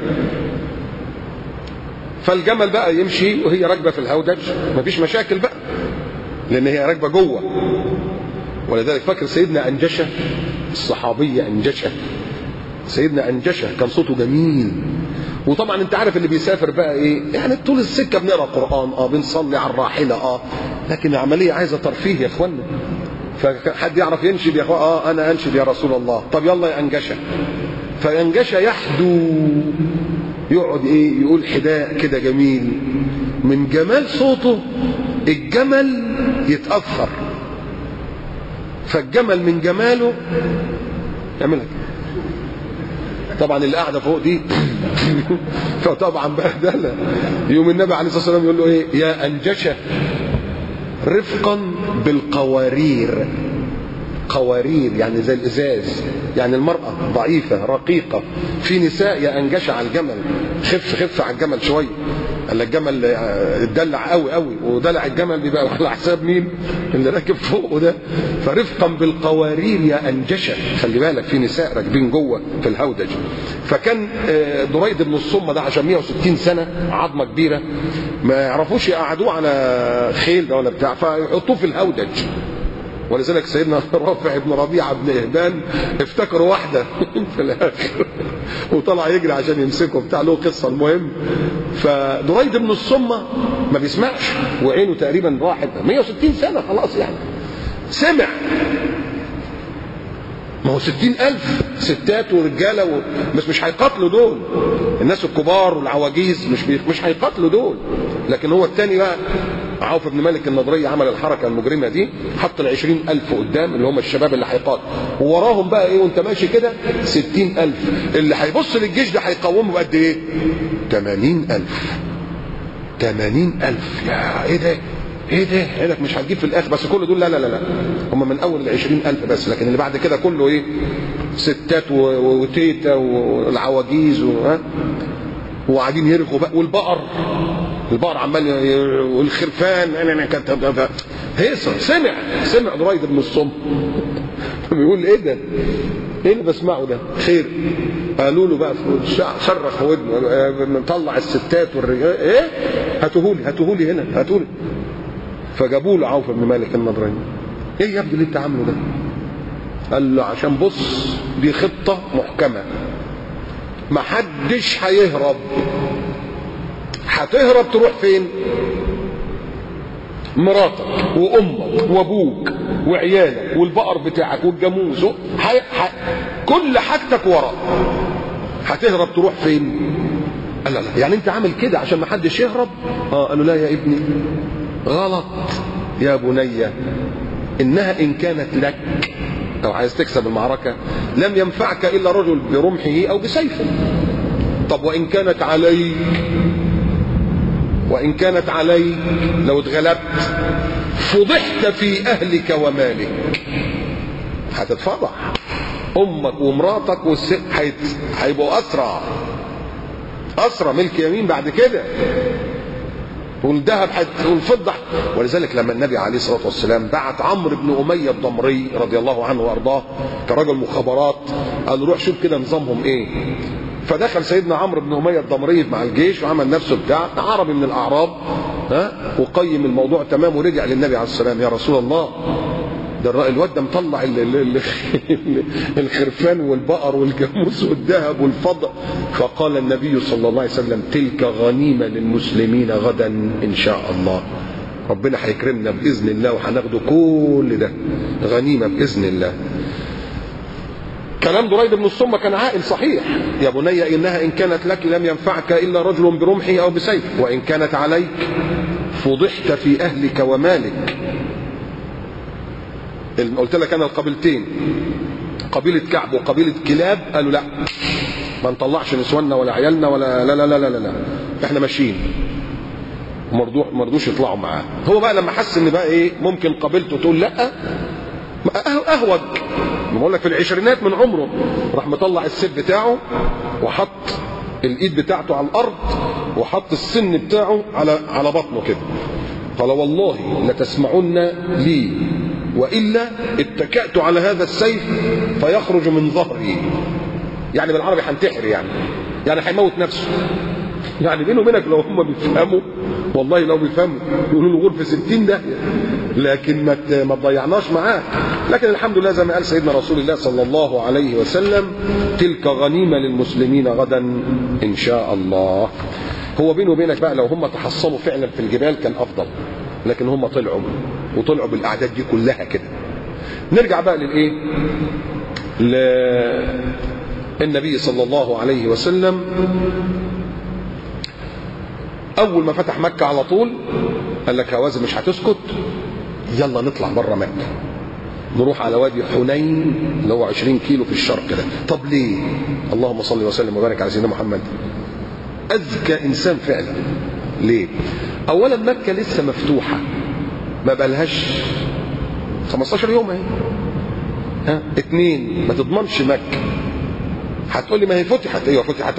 فالجمل بقى يمشي وهي راكبه في الهودج، مفيش مشاكل بقى لان هي راكبه جوه. ولذلك فاكر سيدنا أنجشة الصحابية أنجشة، سيدنا أنجشة كان صوته جميل. وطبعا انت عارف اللي بيسافر بقى ايه، يعني طول السكة بنقرأ قرآن، بنصلي على الراحلة، لكن العملية عايزة ترفيه يا اخوانا. فحد يعرف ينشد يا اخوان؟ انا انشد يا رسول الله. طب يلا يا أنجشة. فأنجشة يحدو، يقعد ايه، يقول حداء كده جميل. من جمال صوته الجمل يتأثر، فالجمل من جماله يعملها. طبعا اللي قاعده فوق دي فطبعا بهدله. يوم النبي عليه الصلاه والسلام يقول له ايه؟ يا أنجشة رفقا بالقوارير. قوارير يعني زي الازاز، يعني المرأة ضعيفة رقيقة. في نساء يا أنجشة على الجمل، خف على الجمل شوية. قال الجمل اتدلع قوي قوي، ودلع الجمل بيبقى على حساب مين؟ اللي راكب فوقه ده. فرفقا بالقوارير يا أنجشة، خلي بالك في نساء راكبين جوه في الهودج. فكان دريد بن الصمة ده عشان 160 سنة عظمة كبيرة، ما يعرفوش يقعدوه على خيل ده ولا بتاع، فيحطوه في الهودج. ولذلك سيدنا رافع بن ربيعة بن إهبان افتكروا واحدة في الآخر وطلع يجري عشان يمسكه بتاع، له قصة. المهم فدريد بن الصمة ما بيسمعش وعينه تقريبا راحت، 160 سنة خلاص يعني. سمع، ما هو 60,000 ستات ورجالة بس مش هيقاتلوا دول، الناس الكبار والعواجيز مش هيقاتلوا دول. لكن هو الثاني بقى عوف بن مالك النضري عمل الحركة المجرمة دي، حط 20,000 قدام اللي هم الشباب اللي هيقاتلوا، ووراهم بقى ايه وانت ماشي كده 60,000. اللي هيبص للجيش ده هيقومه بقد ايه؟ 80,000. 80,000. يا ايه ده؟ ايه ده؟ عينك مش هتجيب في الاخر. بس كل دول لا هم من اول 20,000 بس، لكن اللي بعد كده كله ايه؟ ستات وتيتا والعواجيز وقاعدين يرغوا بقى، والبقر عمال، والخرفان هيصة. سمع دريد بن الصمة بيقول ايه ده؟ ايه اللي بسمعه ده؟ خير. قالوا له بقى صرخ ودنه، نطلع الستات والرجال، ايه؟ هاتوهولي هنا، هاتوهولي. فجابوا له عوف بن مالك النضري. ايه يا ابني اللي انت عامله ده؟ قال له عشان بص دي خطة محكمة، محدش هيهرب. هتهرب تروح فين؟ مراتك وامك وابوك وعيالك والبقر بتاعك والجاموس كل حاجتك ورا. هتهرب تروح فين؟ قال لا يعني انت عامل كده عشان ما حدش يهرب؟ قالوا لا يا ابني غلط يا بني، انها ان كانت لك، لو عايز تكسب المعركة، لم ينفعك الا رجل برمحه او بسيفه. طب وان كانت عليك، وإن كانت عليك لو اتغلبت فضحت في أهلك ومالك، هتتفضح، أمك ومراتك والست هيبقوا أسرى ملك يمين بعد كده، والذهب والفضة. ولذلك لما النبي عليه الصلاة والسلام بعت عمرو بن أمية الضمري رضي الله عنه وأرضاه كرجل مخابرات، قال روح شوف كده نظامهم إيه. فدخل سيدنا عمرو بن أمية الضمري مع الجيش وعمل نفسه بتاع عربي من الأعراب، وقيم الموضوع تمام، ورجع للنبي عليه السلام: يا رسول الله، ده الواد ده مطلع الخرفان والبقر والجاموس والذهب والفضة. فقال النبي صلى الله عليه وسلم: تلك غنيمة للمسلمين غدا إن شاء الله، ربنا هيكرمنا بإذن الله وهناخده كل ده غنيمة بإذن الله. كلام دريد بن الصمة كان عاقل صحيح: يا بني إنها إن كانت لك لم ينفعك إلا رجل برمحه أو بسيف، وإن كانت عليك فضحت في أهلك ومالك. قلت لك أنا القبيلتين، قبيلة كعب وقبيلة كلاب، قالوا لا، ما نطلعش نسواننا ولا عيالنا ولا لا لا لا لا لا، احنا ماشيين، مرضوش يطلعوا معاه. هو بقى لما حس ان بقى ايه ممكن قبيلته تقول لا، اهوج، بقول لك في العشرينات من عمره، راح مطلع السيف بتاعه وحط الايد بتاعته على الارض وحط السن بتاعه على بطنه كده، قال: والله لتسمعن لي وإلا اتكأت على هذا السيف فيخرج من ظهري. يعني بالعربي هنتحر، يعني هيموت نفسه. يعني بينه وبينك لو هم بيفهموا، والله لو بيفهموا يقولوا له غرفة 60 داهية، لكن ما تضيعناش معاه. لكن الحمد لله زي ما قال سيدنا رسول الله صلى الله عليه وسلم: تلك غنيمة للمسلمين غدا إن شاء الله. هو بينه وبينك بقى لو هم تحصلوا فعلا في الجبال كان أفضل، لكن هم طلعوا بالأعداد دي كلها كده. نرجع بقى للإيه؟ للنبي صلى الله عليه وسلم. أول ما فتح مكة على طول قال لك: هوازن مش هتسكت، يلا نطلع بره مكة، نروح على وادي حنين اللي هو 20 كيلو في الشرق ده. طب ليه؟ اللهم صل وسلم وبارك على سيدنا محمد، أذكى إنسان فعلا. ليه؟ أولا مكة لسه مفتوحة، ما بقالهاش 15 يوم اهي. اتنين، ما تضمنش مكة. هتقول لي ما هي فتحت، ايوه فتحت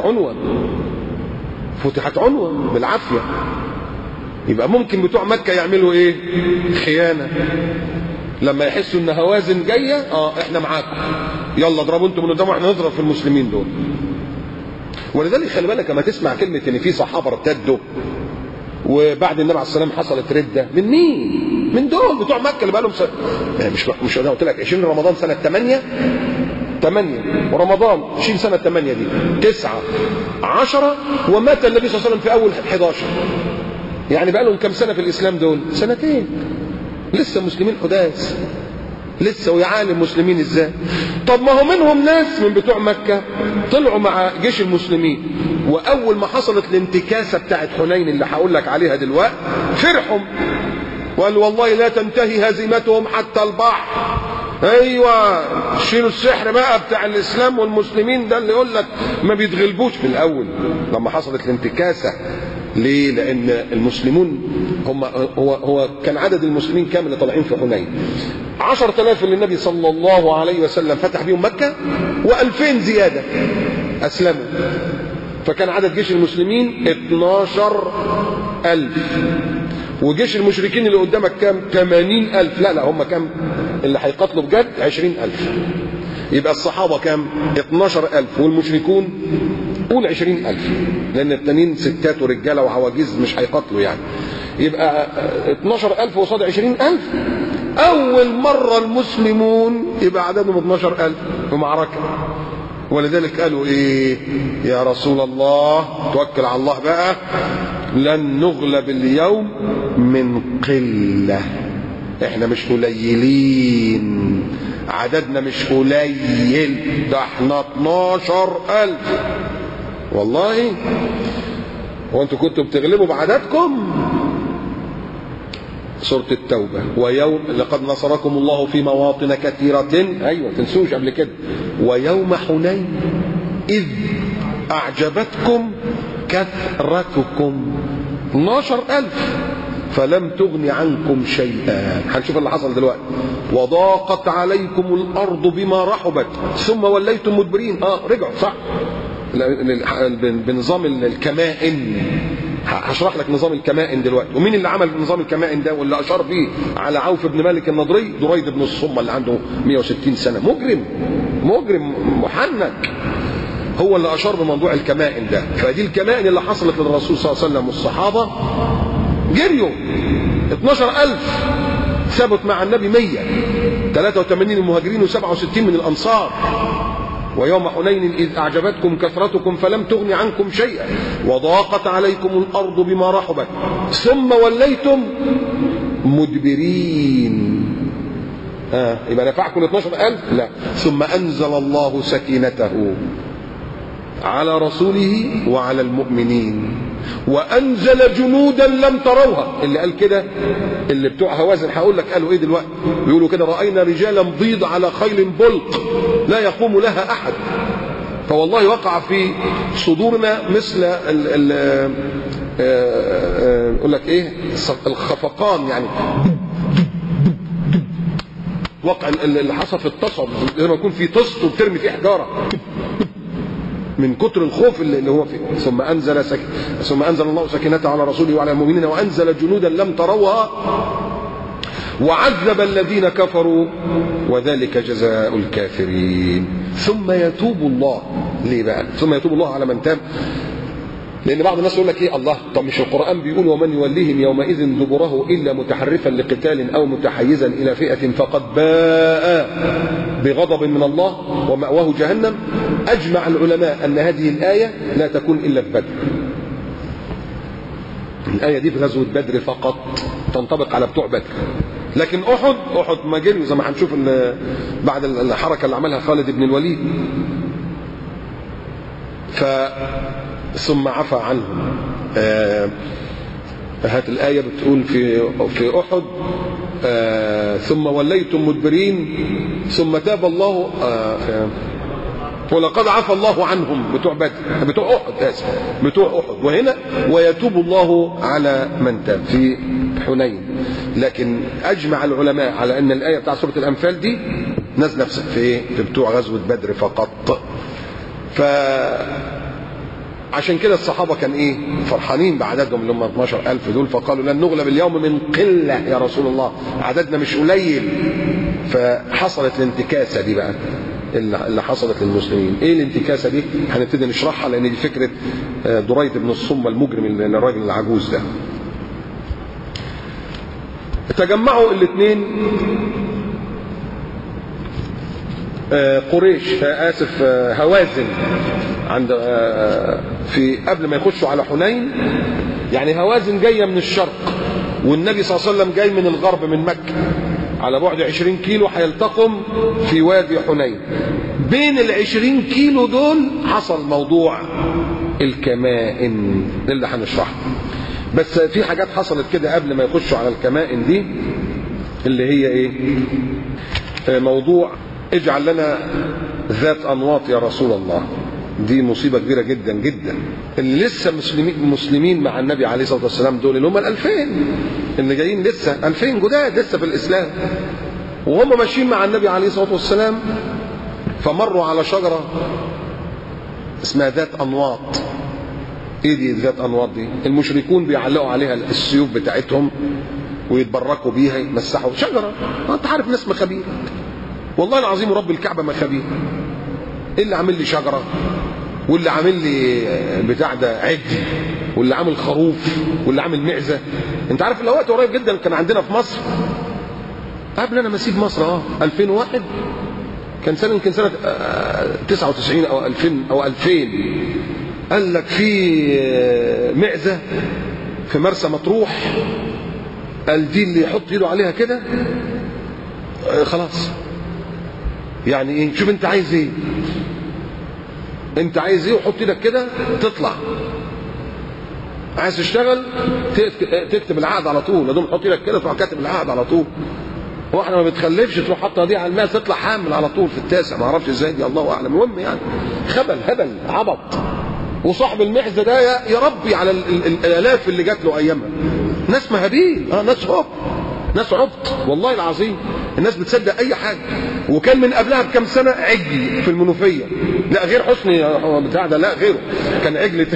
عنوة بالعافية. يبقى ممكن بتوع مكة يعملوا ايه؟ خيانة. لما يحسوا ان هوازن جاية، احنا معاكم، يلا اضربوا انتم من قدام واحنا نضرب في المسلمين دول. ولذلك خلي بالك لما تسمع كلمة ان في صحابة ارتدوا وبعد النبي عليه السلام حصلت ردة، من مين؟ من دول بتوع مكة اللي بقى لهم مش انا قلت لك 20 رمضان سنة 8 ورمضان 20 سنة 8 دي 9 10 ومات النبي صلى الله عليه وسلم في أول 11. يعني بقى لهم كم سنة في الإسلام دول؟ 2 سنين. لسه مسلمين حداث، لسه ويعالم مسلمين ازاي. طب ما هو منهم ناس من بتوع مكة طلعوا مع جيش المسلمين، واول ما حصلت الانتكاسة بتاعت حنين اللي هقول لك عليها دلوقتي فرحوا وقالوا: والله لا تنتهي هزيمتهم حتى البحر. ايوه، شيلوا السحر بقى بتاع الاسلام والمسلمين ده اللي يقول لك ما بيتغلبوش في الاول. لما حصلت الانتكاسة، ليه؟ لان المسلمون هو كان عدد المسلمين كام اللي طالعين في حنين؟ 10,000 اللي النبي صلى الله عليه وسلم فتح بيهم مكة، و2000 زيادة أسلموا. فكان عدد جيش المسلمين 12,000، وجيش المشركين اللي قدامك كام؟ 80,000. لا هم كام اللي هيقاتلوا بجد؟ 20,000. يبقى الصحابة كام؟ 12,000، والمشركون قول 20,000، لأن التانيين ستات ورجالة وعواجيز مش هيقاتلوا يعني. يبقى 12,000 قصاد 20,000. أول مرة المسلمون يبقى عددهم 12,000 في معركة. ولذلك قالوا إيه؟ يا رسول الله توكل على الله بقى، لن نغلب اليوم من قلة، احنا مش قليلين، عددنا مش قليل، ده احنا 12,000 والله. وانتوا كنتوا بتغلبوا بعددكم. سورة التوبة: ويوم لقد نصركم الله في مواطن كثيرة، ايوه تنسوش قبل كده، ويوم حنين إذ أعجبتكم كثرتكم 12,000 فلم تغن عنكم شيئا. هنشوف اللي حصل دلوقتي. وضاقت عليكم الأرض بما رحبت ثم وليتم مدبرين. رجعوا صح بنظام الكمائن. هشرح لك نظام الكمائن دلوقتي، ومين اللي عمل نظام الكمائن ده واللي اشار فيه على عوف بن مالك النضري؟ دريد بن الصمة اللي عنده 160 سنة، مجرم محنك، هو اللي اشار بموضوع الكمائن ده. فدي الكمائن اللي حصلت للرسول صلى الله عليه وسلم والصحابة. جريوا 12,000 ثبت مع النبي 183 المهاجرين و67 من الأنصار. ويوم حنين إذ أعجبتكم كثرتكم فلم تغن عنكم شيئا وضاقت عليكم الأرض بما رحبت ثم وليتم مدبرين. يبقى نفعكم 12,000؟ لا. ثم أنزل الله سكينته على رسوله وعلى المؤمنين وأنزل جنودا لم تروها. اللي قال كده اللي بتوع هوازن، هقول لك قالوا ايه دلوقتي. بيقولوا كده: رأينا رجالا بيض على خيل بلق لا يقوم لها أحد. فوالله وقع في صدورنا مثل يقول لك ايه الخفقان، يعني وقع اللي حصل في التصب لما يكون في طست وبترمي فيه حجاره من كتر الخوف اللي هو فيه. ثم انزل الله سكينته على رسوله وعلى المؤمنين وانزل جنودا لم تروها وعذب الذين كفروا وذلك جزاء الكافرين. ثم يتوب الله. ليه بقى ثم يتوب الله على من تاب؟ لأن بعض الناس يقول لك ايه الله، طب مش القرآن بيقول: ومن يوليهم يومئذ دبره إلا متحرفا لقتال أو متحيزا إلى فئة فقد باء بغضب من الله ومأواه جهنم. أجمع العلماء أن هذه الآية لا تكون إلا في بدر. الآية دي في غزوة بدر فقط، تنطبق على بتوع بدر. لكن أحد ما جروا زي ما هنشوف بعد الحركة اللي عملها خالد بن الوليد. ثم عفى عنهم. هات الآية بتقول في أحد: ثم وليتم مدبرين ثم تاب الله ولقد عفى الله عنهم. بتوع بدر، بتوع أحد. وهنا ويتوب الله على من تاب في حنين. لكن أجمع العلماء على أن الآية بتاع سورة الأنفال دي نازلة في بتوع غزوة بدر فقط. عشان كده الصحابة كان ايه فرحانين بعددهم اللي هم 12,000 دول، فقالوا: لن نغلب اليوم من قلة يا رسول الله، عددنا مش قليل. فحصلت الانتكاسة دي بقى اللي حصلت للمسلمين. ايه الانتكاسة دي؟ هنبتدي نشرحها، لان دي فكرة دريد بن الصمة المجرم الراجل العجوز ده. تجمعوا الاثنين قريش، هوازن، عند في قبل ما يخشوا على حنين. يعني هوازن جايه من الشرق والنبي صلى الله عليه وسلم جاي من الغرب من مكه على بعد 20 كيلو، هيلتقم في وادي حنين. بين ال20 كيلو دول حصل موضوع الكمائن اللي هنشرحه. بس في حاجات حصلت كده قبل ما يخشوا على الكمائن دي، اللي هي ايه؟ موضوع اجعل لنا ذات انواط يا رسول الله. دي مصيبة كبيرة جدا جدا. اللي لسه مسلمين مع النبي عليه الصلاة والسلام دول اللي هم 2000 اللي جايين لسه 2000 جداد لسه في الإسلام، وهم ماشيين مع النبي عليه الصلاة والسلام فمروا على شجرة اسمها ذات أنواط. ايه دي ذات أنواط دي؟ المشركون بيعلقوا عليها السيوف بتاعتهم ويتبركوا بيها، يمسحوا شجرة. انت عارف ناس مخابير، والله العظيم رب الكعبة مخابير. اللي عامل لي شجرة، واللي عامل لي بتاع ده عجل، واللي عامل خروف، واللي عامل معزة. انت عارف اللي وقت قريب جدا كان عندنا في مصر قبل انا ما اسيب مصر 2001 كان سنة يمكن سنة 99 او 2000 او 2000 قال لك في معزة في مرسى مطروح، قال دي اللي يحط ايده عليها كده خلاص. يعني ايه؟ شوف انت عايز ايه، انت عايز ايه وحط ايدك كده تطلع. عايز تشتغل تكتب العقد على طول، لازم تحط ايدك كده تروح كاتب العقد على طول. واحنا ما بتخلفش تروح حاطها دي على الماء تطلع حامل على طول في التاسع، ما اعرفش ازاي دي، الله اعلم. المهم يعني خبل هبل عبط. وصاحب المعزه ده يربي على الالاف اللي جات له ايامها. ناس مهابيل، ناس عبط والله العظيم. الناس بتصدق اي حاجه. وكان من قبلها بكام سنه عجل في المنوفيه، لا غير حسني بتاع ده، لا غيره، كان عجل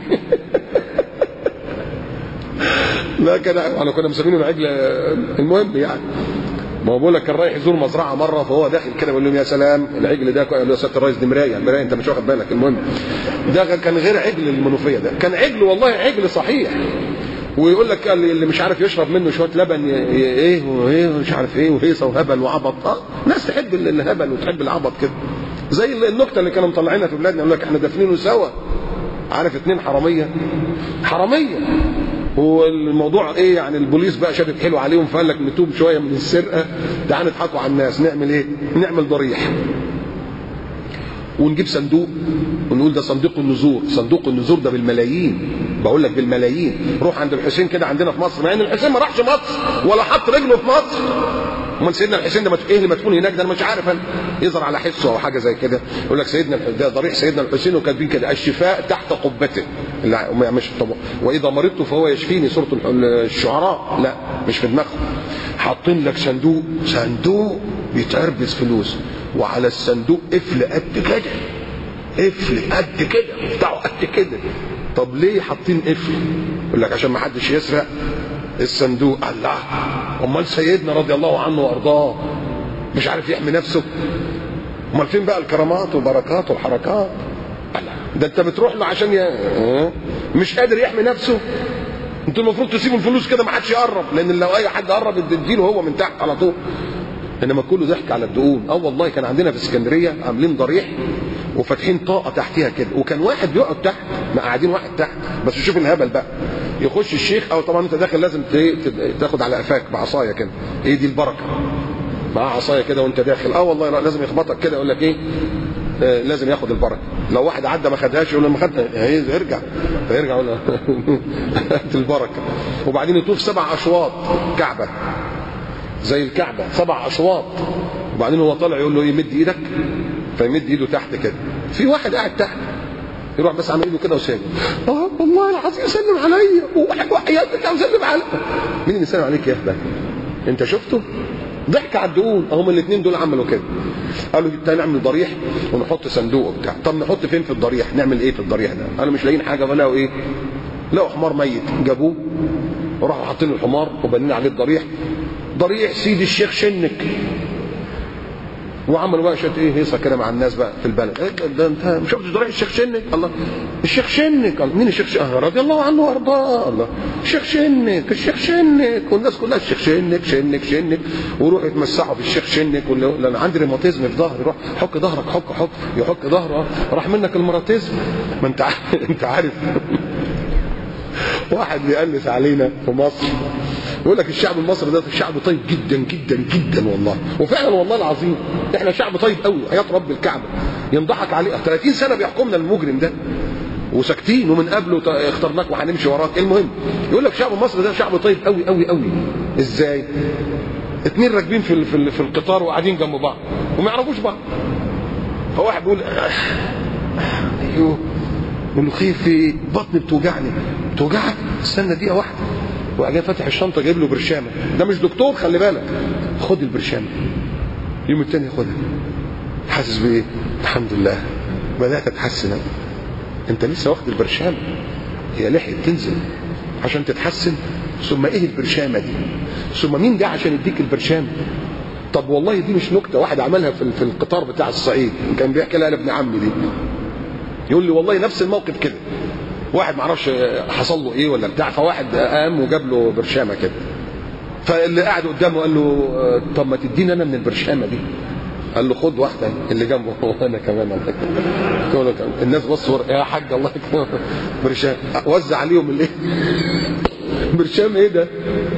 لا كنا مسمينه العجل. المهم يعني، ما هو بقول لك كان رايح يزور مزرعه مره، فهو داخل كده بيقول لهم يا سلام العجل ده، قال له يا سياده الريس دي مرايه انت مش واخد بالك. المهم ده كان غير عجل المنوفيه، ده كان عجل والله عجل صحيح. ويقول لك اللي مش عارف يشرب منه شويه لبن ايه وايه مش عارف ايه وهيصه وهبل وعبط. ناس تحب الهبل وتحب العبط كده، زي النكته اللي كانوا مطلعينها في بلادنا، يقول لك احنا دافنينه سوا. عارف 2 حراميه والموضوع ايه يعني، البوليس بقى شافت حلو عليهم فقال لك نتوب شويه من السرقه، تعال نضحكوا على الناس. نعمل ايه؟ نعمل ضريح ونجيب صندوق ونقول ده صندوق النذور. صندوق النذور ده بالملايين، بقول لك بالملايين. روح عند الحسين كده عندنا في مصر، مع ان الحسين ما راحش مصر ولا حط رجله في مصر. امال سيدنا الحسين ده ايه اللي مدفون هناك ده؟ انا مش عارف، انا يظهر على حسه او حاجه زي كده. يقول لك سيدنا ده ضريح سيدنا الحسين، وكاتبين كده الشفاء تحت قبته. لا مش طبعا، واذا مرضت فهو يشفيني، سوره الشعراء. لا مش في دماغهم. حاطين لك صندوق بيتربس فلوس، وعلى الصندوق قفل قد كده مفتاحه قد كده. طب ليه حاطين قفل؟ يقول لك عشان ما حدش يسرق الصندوق. الله، امال سيدنا رضي الله عنه وارضاه مش عارف يحمي نفسه؟ امال فين بقى الكرامات والبركات والحركات؟ الله، ده انت بتروح له عشان مش قادر يحمي نفسه. انتوا المفروض تسيبوا الفلوس كده ما حدش يقرب، لان لو اي حد قرب تديله هو من تحت على طول. انما كله ضحك على الدقون. والله كان عندنا في اسكندريه عاملين ضريح وفاتحين طاقه تحتها كده، وكان واحد بيقعد تحت، مقعدين واحد تحت. بس شوف الهبل بقى، يخش الشيخ، او طبعا انت داخل لازم تاخد على قفاك بعصايه كده، ايه دي البركه، معاه عصايه كده وانت داخل. والله لازم يخبطك كده، يقول لك ايه لازم ياخد البركه. لو واحد عدى ما خدهاش يقول له ما خدها، يرجع يقول له هات البركه. وبعدين يطوف 7 اشواط كعبه زي الكعبه، 7 اشواط. وبعدين هو طالع يقول له ايه مد ايدك، فيمد ايده تحت كده. في واحد قاعد تحت يروح بس عامل ايده كده وساجد، والله العظيم سلم عليا وحياتك وسلم عليا. مين اللي سلم عليك يا اهبل؟ انت شفته؟ ضحك على الدقون. هم الاثنين دول عملوا كده، قالوا تعالى نعمل ضريح ونحط صندوق وبتاع. طب نحط فين في الضريح؟ نعمل ايه في الضريح ده؟ قالوا مش لاقيين حاجه، فلقوا ايه؟ لقوا حمار ميت، جابوه وراحوا حاطين الحمار وبنين عليه الضريح. ضريح سيدي الشيخ شنك. وعملوا بقى شويه هيصه كده مع الناس بقى في البلد. ده انت ما شفتش ضريح الشيخ شنك؟ الله، الشيخ شنك. مين الشيخ شنك؟ رضي الله عنه وارضاه. الله، الشيخ شنك والناس كلها الشيخ شنك. ويروحوا يتمسحوا في الشيخ شنك. انا عندي ريماتيزم في ظهري، روح حك ظهرك، يحك ظهره، راح منك المراتيزم. ما انت عارف واحد بيقلس علينا في مصر يقول لك الشعب المصري ده شعب طيب جدا جدا جدا والله. وفعلا والله العظيم احنا شعب طيب قوي، حياة رب الكعبه. ينضحك عليه 30 سنه بيحكمنا المجرم ده وساكتين، ومن قبله اخترناك وهنمشي وراك. المهم يقول لك شعب مصر ده شعب طيب قوي قوي قوي. ازاي؟ 2 راكبين في القطار وقاعدين جنب بعض وما يعرفوش بعض، فواحد بيقول ايوه، يقول له خير في بطني بتوجعك؟ استنى دقيقه واحده. وجاي فاتح الشنطه جايب له برشامه، ده مش دكتور خلي بالك، خد البرشامه. يوم التاني ياخدها، حاسس بايه؟ الحمد لله بدات اتحسن. انت لسه واخد البرشامه، هي لحقت تنزل عشان تتحسن؟ ثم ايه البرشامه دي؟ ثم مين ده عشان يديك البرشامه؟ طب والله دي مش نكته، واحد عملها في القطار بتاع الصعيد، كان بيحكي لها لابن عمي دي. يقول لي والله نفس الموقف كده، واحد معرفش حصل له ايه ولا بتاع، فواحد قام وجاب له برشامه كده، فاللي قاعد قدامه قال له طب ما تديني انا من البرشامه دي. قال له خد واحده. اللي جنبه وانا كمان الناس بصوا يا حاج الله يكرمك برشام، وزع عليهم الايه برشام ايه ده؟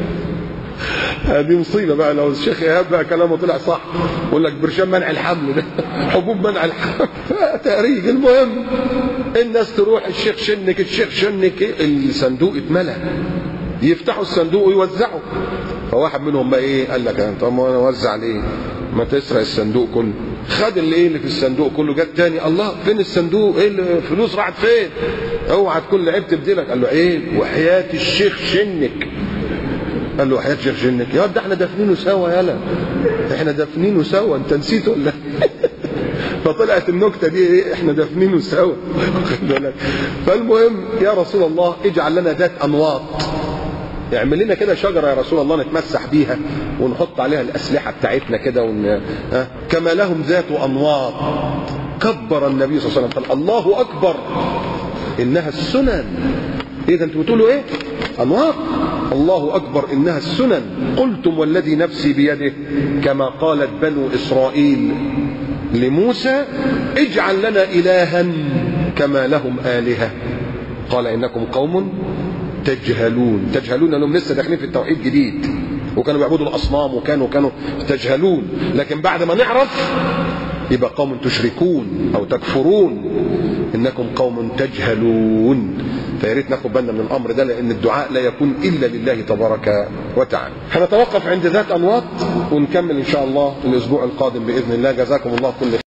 دي مصيبه بقى لو الشيخ ايهاب بقى كلامه طلع صح، يقول لك برشام منع الحمل ده حبوب منع الحمل تهريج. المهم الناس تروح الشيخ شنك الصندوق اتملى، يفتحوا الصندوق ويوزعوا. فواحد منهم بقى ايه قال لك طب انا اوزع ليه؟ ما تسرق الصندوق كله. خد اللي في الصندوق كله، جت تاني الله فين الصندوق؟ ايه الفلوس راحت فين؟ اوعى تكون لعبت بديلك. قال له عيب وحياة الشيخ شنك. قال له وحياة الشيخ شنك يا ده احنا دافنينه سوا، يالا احنا دافنينه سوا، انت نسيته ولا؟ فطلعت النكته دي ايه؟ احنا دافنينه سوا. فالمهم يا رسول الله اجعل لنا ذات انواط، اعمل لنا كده شجره يا رسول الله نتمسح بيها ونحط عليها الاسلحه بتاعتنا كده كما لهم ذات انواط. كبر النبي صلى الله عليه وسلم قال الله اكبر انها السنن. ايه ده انتوا بتقولوا ايه؟ انواط. الله اكبر انها السنن. قلتم والذي نفسي بيده كما قالت بنو اسرائيل لموسى اجعل لنا الها كما لهم الهه قال انكم قوم تجهلون. تجهلون لانهم لسه داخلين في التوحيد جديد وكانوا بيعبدوا الاصنام وكانوا تجهلون، لكن بعد ما نعرف يبقى قوم تشركون او تكفرون. انكم قوم تجهلون. فيا ريت ناخد بالنا من الامر ده، لان الدعاء لا يكون الا لله تبارك وتعالى. هنتوقف عند ذات انواط ونكمل ان شاء الله الاسبوع القادم باذن الله. جزاكم الله كل خير.